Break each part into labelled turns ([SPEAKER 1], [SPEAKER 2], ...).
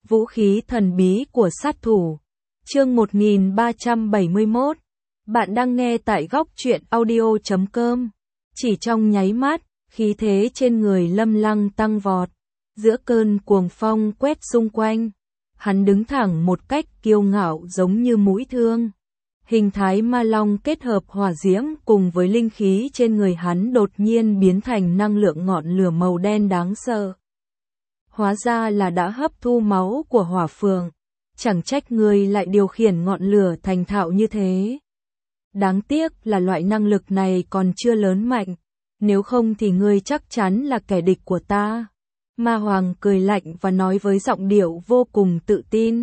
[SPEAKER 1] Vũ khí thần bí của sát thủ. Chương 1371. Bạn đang nghe tại góc truyện audio.com. Chỉ trong nháy mắt, khí thế trên người Lâm Lăng tăng vọt. Giữa cơn cuồng phong quét xung quanh, hắn đứng thẳng một cách kiêu ngạo giống như mũi thương. Hình thái ma long kết hợp hỏa diễm cùng với linh khí trên người hắn đột nhiên biến thành năng lượng ngọn lửa màu đen đáng sợ. Hóa ra là đã hấp thu máu của hỏa phượng, chẳng trách người lại điều khiển ngọn lửa thành thạo như thế. Đáng tiếc là loại năng lực này còn chưa lớn mạnh, nếu không thì ngươi chắc chắn là kẻ địch của ta. Ma Hoàng cười lạnh và nói với giọng điệu vô cùng tự tin.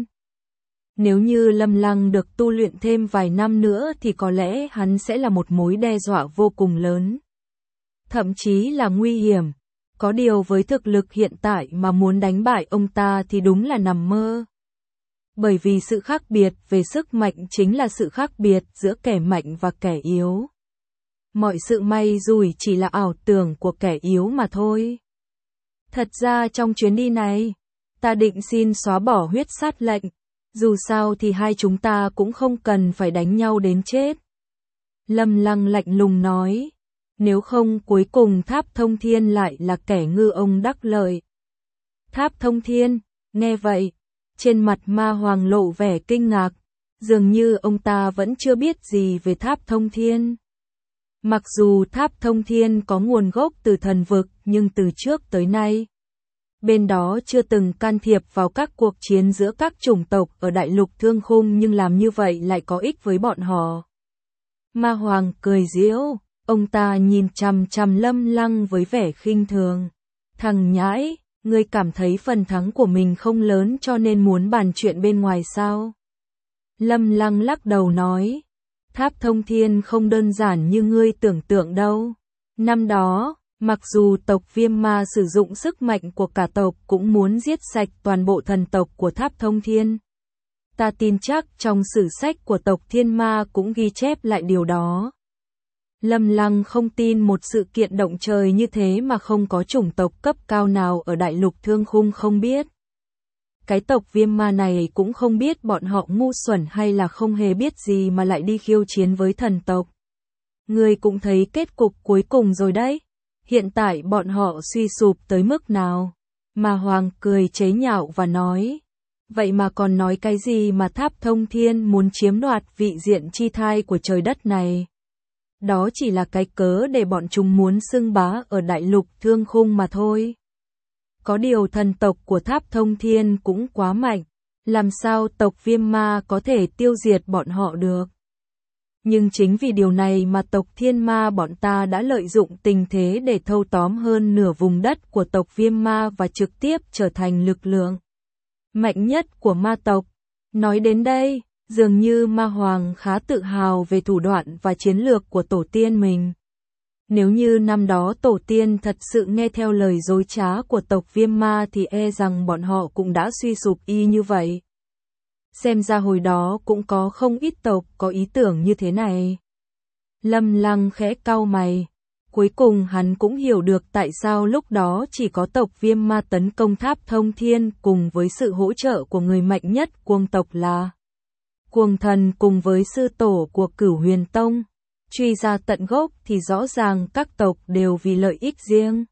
[SPEAKER 1] Nếu như Lâm Lăng được tu luyện thêm vài năm nữa thì có lẽ hắn sẽ là một mối đe dọa vô cùng lớn. Thậm chí là nguy hiểm. Có điều với thực lực hiện tại mà muốn đánh bại ông ta thì đúng là nằm mơ. Bởi vì sự khác biệt về sức mạnh chính là sự khác biệt giữa kẻ mạnh và kẻ yếu. Mọi sự may rủi chỉ là ảo tưởng của kẻ yếu mà thôi. Thật ra trong chuyến đi này, ta định xin xóa bỏ huyết sát lệnh. Dù sao thì hai chúng ta cũng không cần phải đánh nhau đến chết. Lâm Lăng lạnh lùng nói. Nếu không cuối cùng Tháp Thông Thiên lại là kẻ ngư ông đắc lợi. Tháp Thông Thiên, nghe vậy, trên mặt Ma Hoàng lộ vẻ kinh ngạc, dường như ông ta vẫn chưa biết gì về Tháp Thông Thiên. Mặc dù Tháp Thông Thiên có nguồn gốc từ thần vực nhưng từ trước tới nay, bên đó chưa từng can thiệp vào các cuộc chiến giữa các chủng tộc ở đại lục Thương Khung, nhưng làm như vậy lại có ích với bọn họ. Ma Hoàng cười giễu. Ông ta nhìn chằm chằm Lâm Lăng với vẻ khinh thường. Thằng nhãi, ngươi cảm thấy phần thắng của mình không lớn cho nên muốn bàn chuyện bên ngoài sao? Lâm Lăng lắc đầu nói. Tháp Thông Thiên không đơn giản như ngươi tưởng tượng đâu. Năm đó, mặc dù tộc Viêm Ma sử dụng sức mạnh của cả tộc cũng muốn giết sạch toàn bộ thần tộc của Tháp Thông Thiên. Ta tin chắc trong sử sách của tộc Thiên Ma cũng ghi chép lại điều đó. Lâm Lăng không tin một sự kiện động trời như thế mà không có chủng tộc cấp cao nào ở đại lục Thương Khung không biết. Cái tộc Viêm Ma này cũng không biết bọn họ ngu xuẩn hay là không hề biết gì mà lại đi khiêu chiến với thần tộc. Ngươi cũng thấy kết cục cuối cùng rồi đấy. Hiện tại bọn họ suy sụp tới mức nào? Ma Hoàng cười chế nhạo và nói. Vậy mà còn nói cái gì mà Tháp Thông Thiên muốn chiếm đoạt vị diện chi thai của trời đất này? Đó chỉ là cái cớ để bọn chúng muốn xưng bá ở đại lục Thương Khung mà thôi. Có điều thần tộc của Tháp Thông Thiên cũng quá mạnh, làm sao tộc Viêm Ma có thể tiêu diệt bọn họ được. Nhưng chính vì điều này mà tộc Thiên Ma bọn ta đã lợi dụng tình thế để thâu tóm hơn nửa vùng đất của tộc Viêm Ma và trực tiếp trở thành lực lượng mạnh nhất của ma tộc. Nói đến đây, dường như Ma Hoàng khá tự hào về thủ đoạn và chiến lược của tổ tiên mình. Nếu như năm đó tổ tiên thật sự nghe theo lời dối trá của tộc Viêm Ma thì e rằng bọn họ cũng đã suy sụp y như vậy. Xem ra hồi đó cũng có không ít tộc có ý tưởng như thế này. Lâm Lăng khẽ cau mày. Cuối cùng hắn cũng hiểu được tại sao lúc đó chỉ có tộc Viêm Ma tấn công Tháp Thông Thiên cùng với sự hỗ trợ của người mạnh nhất Cuồng tộc là Cuồng Thần cùng với sư tổ của Cửu Huyền Tông. Truy ra tận gốc thì rõ ràng các tộc đều vì lợi ích riêng.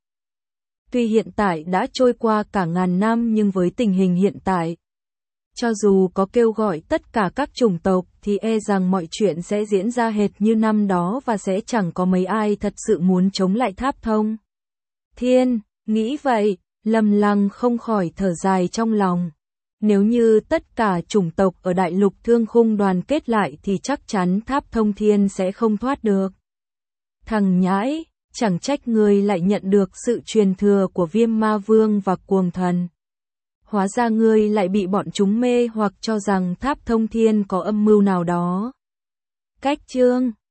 [SPEAKER 1] Tuy hiện tại đã trôi qua cả ngàn năm nhưng với tình hình hiện tại, cho dù có kêu gọi tất cả các chủng tộc thì e rằng mọi chuyện sẽ diễn ra hệt như năm đó và sẽ chẳng có mấy ai thật sự muốn chống lại Tháp Thông Thiên. Nghĩ vậy, Lâm Lăng không khỏi thở dài trong lòng. Nếu như tất cả chủng tộc ở đại lục Thương Khung đoàn kết lại thì chắc chắn Tháp Thông Thiên sẽ không thoát được. Thằng nhãi, chẳng trách ngươi lại nhận được sự truyền thừa của Viêm Ma Vương và Cuồng Thần. Hóa ra ngươi lại bị bọn chúng mê hoặc cho rằng Tháp Thông Thiên có âm mưu nào đó. Cách chương